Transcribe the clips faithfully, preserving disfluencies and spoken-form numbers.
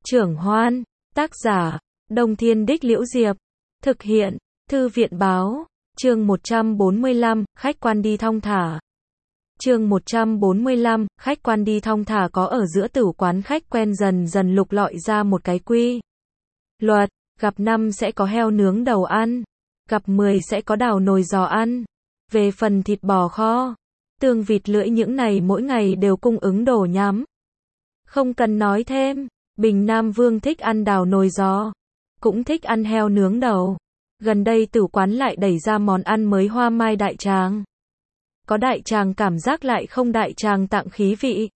Trưởng Hoan, tác giả, Đông Thiên Đích Liễu Diệp, thực hiện, Thư viện Báo, chương một trăm bốn mươi lăm, khách quan đi thong thả. Chương một trăm bốn mươi lăm, khách quan đi thong thả có ở giữa tử quán khách quen dần dần lục lọi ra một cái quy luật, gặp năm sẽ có heo nướng đầu ăn, gặp mười sẽ có đào nồi giò ăn. Về phần thịt bò kho, tương vịt lưỡi những này mỗi ngày đều cung ứng đồ nhắm. Không cần nói thêm, Bình Nam Vương thích ăn đào nồi giò, cũng thích ăn heo nướng đầu. Gần đây tử quán lại đẩy ra món ăn mới hoa mai đại tràng. Có đại tràng cảm giác lại không đại tràng tặng khí vị.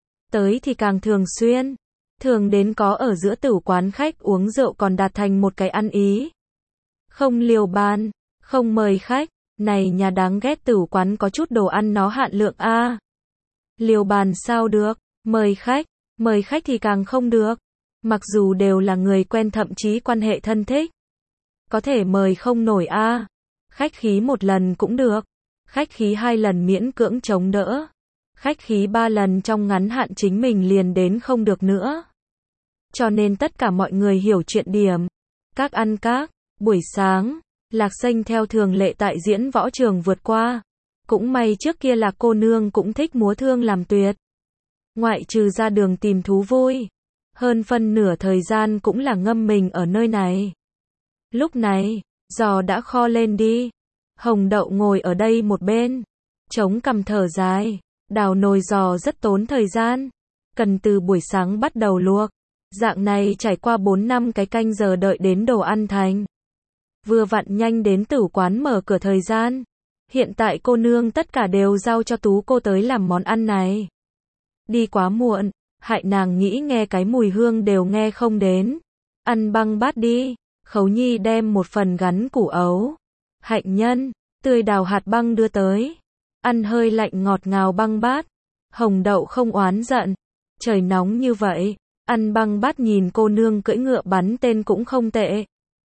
Tới thì càng thường xuyên, thường đến có ở giữa tử quán khách uống rượu còn đạt thành một cái ăn ý. Không liều bàn, không mời khách, này nhà đáng ghét tử quán có chút đồ ăn nó hạn lượng a. Liều bàn sao được, mời khách, mời khách thì càng không được. Mặc dù đều là người quen thậm chí quan hệ thân thích. Có thể mời không nổi a. Khách khí một lần cũng được. Khách khí hai lần miễn cưỡng chống đỡ. Khách khí ba lần trong ngắn hạn chính mình liền đến không được nữa. Cho nên tất cả mọi người hiểu chuyện điểm. Các ăn các, buổi sáng, Lạc Xanh theo thường lệ tại diễn võ trường vượt qua. Cũng may trước kia Lạc cô nương cũng thích múa thương làm tuyệt. Ngoại trừ ra đường tìm thú vui, hơn phân nửa thời gian cũng là ngâm mình ở nơi này. Lúc này, giò đã kho lên đi. Hồng Đậu ngồi ở đây một bên, chống cằm thở dài. Đào nồi giò rất tốn thời gian, cần từ buổi sáng bắt đầu luộc. Dạng này trải qua bốn năm cái canh giờ đợi đến đồ ăn thành. Vừa vặn nhanh đến tử quán mở cửa thời gian. Hiện tại cô nương tất cả đều giao cho Tú cô tới làm món ăn này. Đi quá muộn, hại nàng nghĩ nghe cái mùi hương đều nghe không đến. Ăn băng bát đi. Khấu Nhi đem một phần gắn củ ấu, hạnh nhân, tươi đào hạt băng đưa tới. Ăn hơi lạnh ngọt ngào băng bát. Hồng Đậu không oán giận. Trời nóng như vậy, ăn băng bát nhìn cô nương cưỡi ngựa bắn tên cũng không tệ.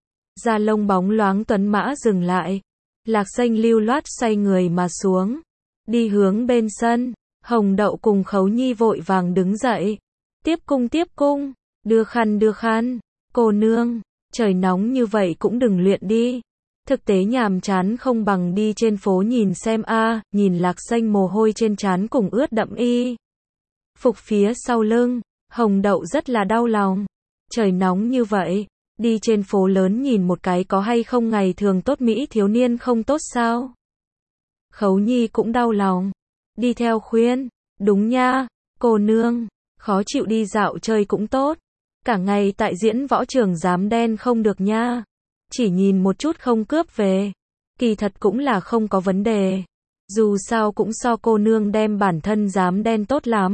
Da lông bóng loáng tuấn mã dừng lại. Lạc Xanh lưu loát xoay người mà xuống. Đi hướng bên sân. Hồng Đậu cùng Khấu Nhi vội vàng đứng dậy. Tiếp cung tiếp cung. Đưa khăn đưa khăn. Cô nương, trời nóng như vậy cũng đừng luyện đi. Thực tế nhàm chán không bằng đi trên phố nhìn xem a. À, nhìn Lạc Xanh mồ hôi trên trán cùng ướt đẫm y phục phía sau lưng. Hồng Đậu rất là đau lòng. Trời nóng như vậy, đi trên phố lớn nhìn một cái có hay không ngày thường tốt mỹ thiếu niên không tốt sao? Khấu Nhi cũng đau lòng. Đi theo khuyên. Đúng nha, cô nương, khó chịu đi dạo chơi cũng tốt. Cả ngày tại diễn võ trường dám đen không được nha. Chỉ nhìn một chút không cướp về. Kỳ thật cũng là không có vấn đề. Dù sao cũng so cô nương đem bản thân dám đen tốt lắm.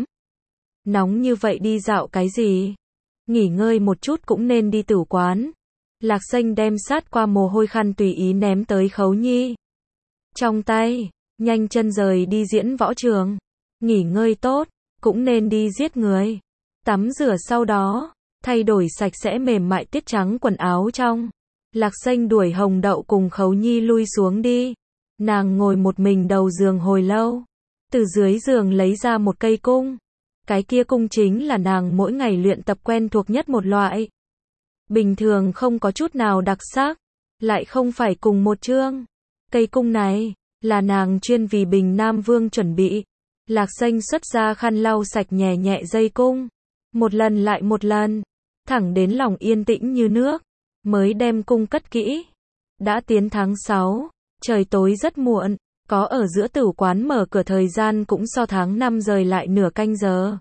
Nóng như vậy đi dạo cái gì? Nghỉ ngơi một chút cũng nên đi tử quán. Lạc Xanh đem sát qua mồ hôi khăn tùy ý ném tới Khấu Nhi. Trong tay, nhanh chân rời đi diễn võ trường. Nghỉ ngơi tốt, cũng nên đi giết người. Tắm rửa sau đó, thay đổi sạch sẽ mềm mại tiết trắng quần áo trong. Lạc Xanh đuổi Hồng Đậu cùng Khấu Nhi lui xuống đi. Nàng ngồi một mình đầu giường hồi lâu. Từ dưới giường lấy ra một cây cung. Cái kia cung chính là nàng mỗi ngày luyện tập quen thuộc nhất một loại. Bình thường không có chút nào đặc sắc. Lại không phải cùng một chương. Cây cung này, là nàng chuyên vì Bình Nam Vương chuẩn bị. Lạc Xanh xuất ra khăn lau sạch nhẹ nhẹ dây cung. Một lần lại một lần. Thẳng đến lòng yên tĩnh như nước. Mới đem cung cất kỹ. Đã tiến tháng sáu. Trời tối rất muộn. Có ở giữa tử quán mở cửa thời gian cũng so tháng năm rời lại nửa canh giờ.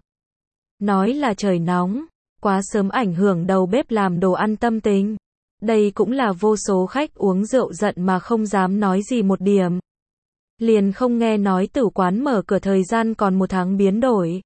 Nói là trời nóng. Quá sớm ảnh hưởng đầu bếp làm đồ ăn tâm tình. Đây cũng là vô số khách uống rượu giận mà không dám nói gì một điểm. Liền không nghe nói tử quán mở cửa thời gian còn một tháng biến đổi.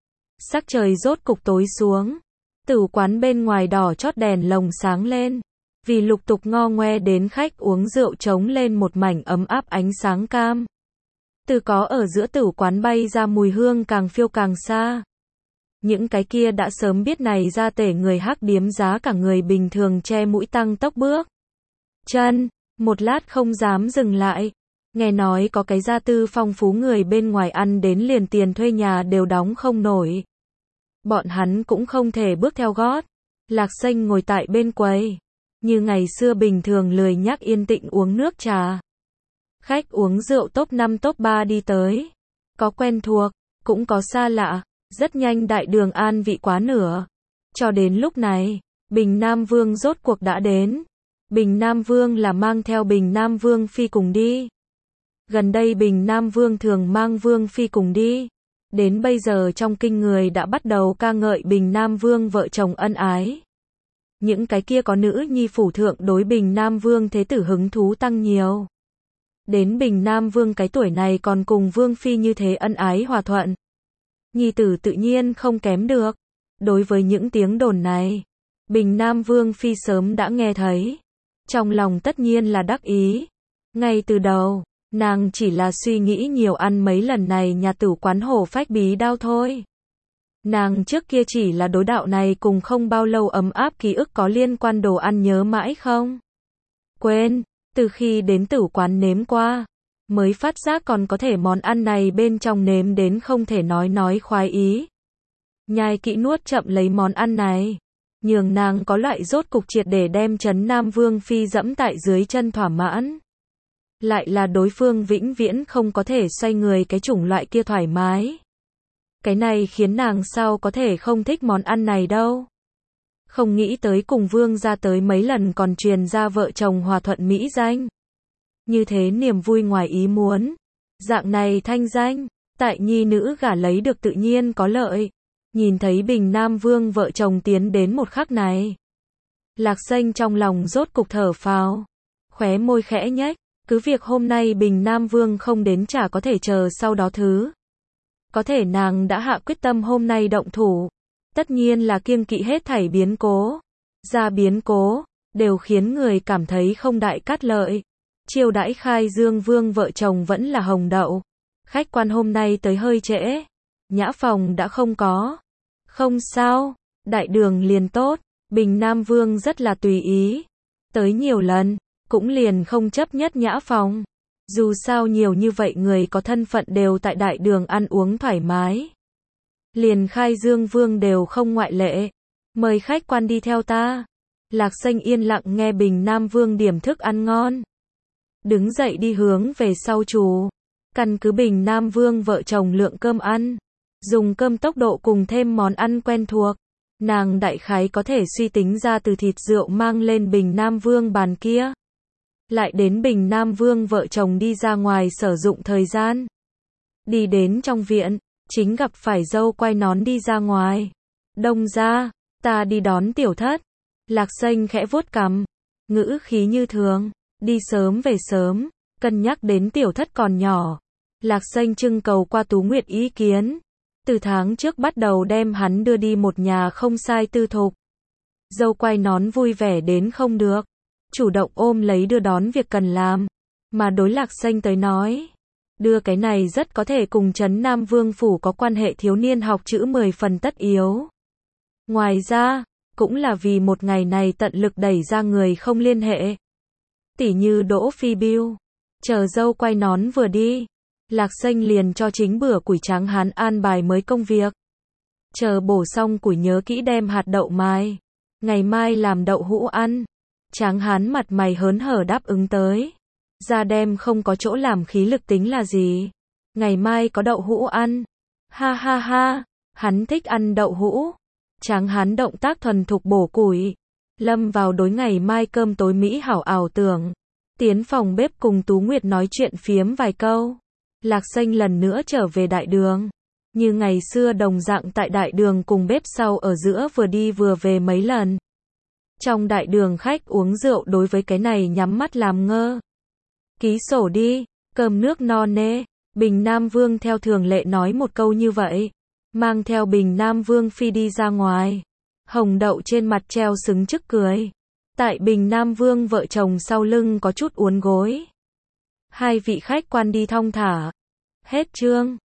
Sắc trời rốt cục tối xuống. Tử quán bên ngoài đỏ chót đèn lồng sáng lên. Vì lục tục ngo ngoe đến khách uống rượu trống lên một mảnh ấm áp ánh sáng cam. Từ có ở giữa tử quán bay ra mùi hương càng phiêu càng xa. Những cái kia đã sớm biết này ra tể người hắc điếm giá cả người bình thường che mũi tăng tốc bước chân, một lát không dám dừng lại. Nghe nói có cái gia tư phong phú người bên ngoài ăn đến liền tiền thuê nhà đều đóng không nổi. Bọn hắn cũng không thể bước theo gót. Lạc Xanh ngồi tại bên quầy, như ngày xưa bình thường lười nhác yên tĩnh uống nước trà. Khách uống rượu top năm top ba đi tới. Có quen thuộc, cũng có xa lạ, rất nhanh đại đường an vị quá nửa. Cho đến lúc này, Bình Nam Vương rốt cuộc đã đến. Bình Nam Vương là mang theo Bình Nam Vương Phi cùng đi. Gần đây Bình Nam Vương thường mang Vương Phi cùng đi. Đến bây giờ trong kinh người đã bắt đầu ca ngợi Bình Nam Vương vợ chồng ân ái. Những cái kia có nữ nhi phủ thượng đối Bình Nam Vương thế tử hứng thú tăng nhiều. Đến Bình Nam Vương cái tuổi này còn cùng Vương Phi như thế ân ái hòa thuận. Nhi tử tự nhiên không kém được. Đối với những tiếng đồn này, Bình Nam Vương Phi sớm đã nghe thấy. Trong lòng tất nhiên là đắc ý. Ngay từ đầu, nàng chỉ là suy nghĩ nhiều ăn mấy lần này nhà tử quán hổ phách bí đao thôi. Nàng trước kia chỉ là đối đạo này cùng không bao lâu ấm áp ký ức có liên quan đồ ăn nhớ mãi không quên, từ khi đến tử quán nếm qua, mới phát giác còn có thể món ăn này bên trong nếm đến không thể nói nói khoái ý. Nhai kỹ nuốt chậm lấy món ăn này, nhường nàng có loại rốt cục triệt để đem Trấn Nam Vương Phi dẫm tại dưới chân thỏa mãn. Lại là đối phương vĩnh viễn không có thể xoay người cái chủng loại kia thoải mái. Cái này khiến nàng sao có thể không thích món ăn này đâu. Không nghĩ tới cùng Vương ra tới mấy lần còn truyền ra vợ chồng hòa thuận mỹ danh. Như thế niềm vui ngoài ý muốn. Dạng này thanh danh, tại nhi nữ gả lấy được tự nhiên có lợi. Nhìn thấy Bình Nam Vương vợ chồng tiến đến một khắc này. Lạc Xanh trong lòng rốt cục thở phào. Khóe môi khẽ nhếch. Cứ việc hôm nay Bình Nam Vương không đến chả có thể chờ sau đó thứ. Có thể nàng đã hạ quyết tâm hôm nay động thủ. Tất nhiên là kiêng kỵ hết thảy biến cố. Ra biến cố, đều khiến người cảm thấy không đại cát lợi. Chiêu đãi khai Dương Vương vợ chồng vẫn là hồng đậu. Khách quan hôm nay tới hơi trễ. Nhã phòng đã không có. Không sao, đại đường liền tốt. Bình Nam Vương rất là tùy ý. Tới nhiều lần, cũng liền không chấp nhất nhã phòng. Dù sao nhiều như vậy người có thân phận đều tại đại đường ăn uống thoải mái. Liền khai Dương Vương đều không ngoại lệ. Mời khách quan đi theo ta. Lạc Xanh yên lặng nghe Bình Nam Vương điểm thức ăn ngon. Đứng dậy đi hướng về sau chủ. Căn cứ Bình Nam Vương vợ chồng lượng cơm ăn. Dùng cơm tốc độ cùng thêm món ăn quen thuộc. Nàng đại khái có thể suy tính ra từ thịt rượu mang lên Bình Nam Vương bàn kia. Lại đến Bình Nam Vương vợ chồng đi ra ngoài sử dụng thời gian. Đi đến trong viện, chính gặp phải dâu quay nón đi ra ngoài. Đông ra, ta đi đón tiểu thất. Lạc Xanh khẽ vuốt cằm, ngữ khí như thường, đi sớm về sớm, cân nhắc đến tiểu thất còn nhỏ. Lạc Xanh trưng cầu qua Tú Nguyệt ý kiến. Từ tháng trước bắt đầu đem hắn đưa đi một nhà không sai tư thục. Dâu quay nón vui vẻ đến không được. Chủ động ôm lấy đưa đón việc cần làm. Mà đối Lạc Xanh tới nói. Đưa cái này rất có thể cùng Trấn Nam Vương Phủ có quan hệ thiếu niên học chữ mười phần tất yếu. Ngoài ra, cũng là vì một ngày này tận lực đẩy ra người không liên hệ. Tỉ như Đỗ Phi Biêu. Chờ dâu quay nón vừa đi. Lạc Xanh liền cho chính bữa củi tráng hán an bài mới công việc. Chờ bổ xong củi nhớ kỹ đem hạt đậu mai. Ngày mai làm đậu hũ ăn. Tráng hán mặt mày hớn hở đáp ứng tới. Ra đem không có chỗ làm khí lực tính là gì. Ngày mai có đậu hũ ăn. Ha ha ha, hắn thích ăn đậu hũ. Tráng hán động tác thuần thục bổ củi. Lâm vào đối ngày mai cơm tối mỹ hảo ảo tưởng. Tiến phòng bếp cùng Tú Nguyệt nói chuyện phiếm vài câu. Lạc Xanh lần nữa trở về đại đường. Như ngày xưa đồng dạng tại đại đường cùng bếp sau ở giữa vừa đi vừa về mấy lần. Trong đại đường khách uống rượu đối với cái này nhắm mắt làm ngơ. Ký sổ đi, cơm nước no nê. Bình Nam Vương theo thường lệ nói một câu như vậy. Mang theo Bình Nam Vương Phi đi ra ngoài. Hồng đậu trên mặt treo xứng chức cười. Tại Bình Nam Vương vợ chồng sau lưng có chút uốn gối. Hai vị khách quan đi thong thả. Hết chương.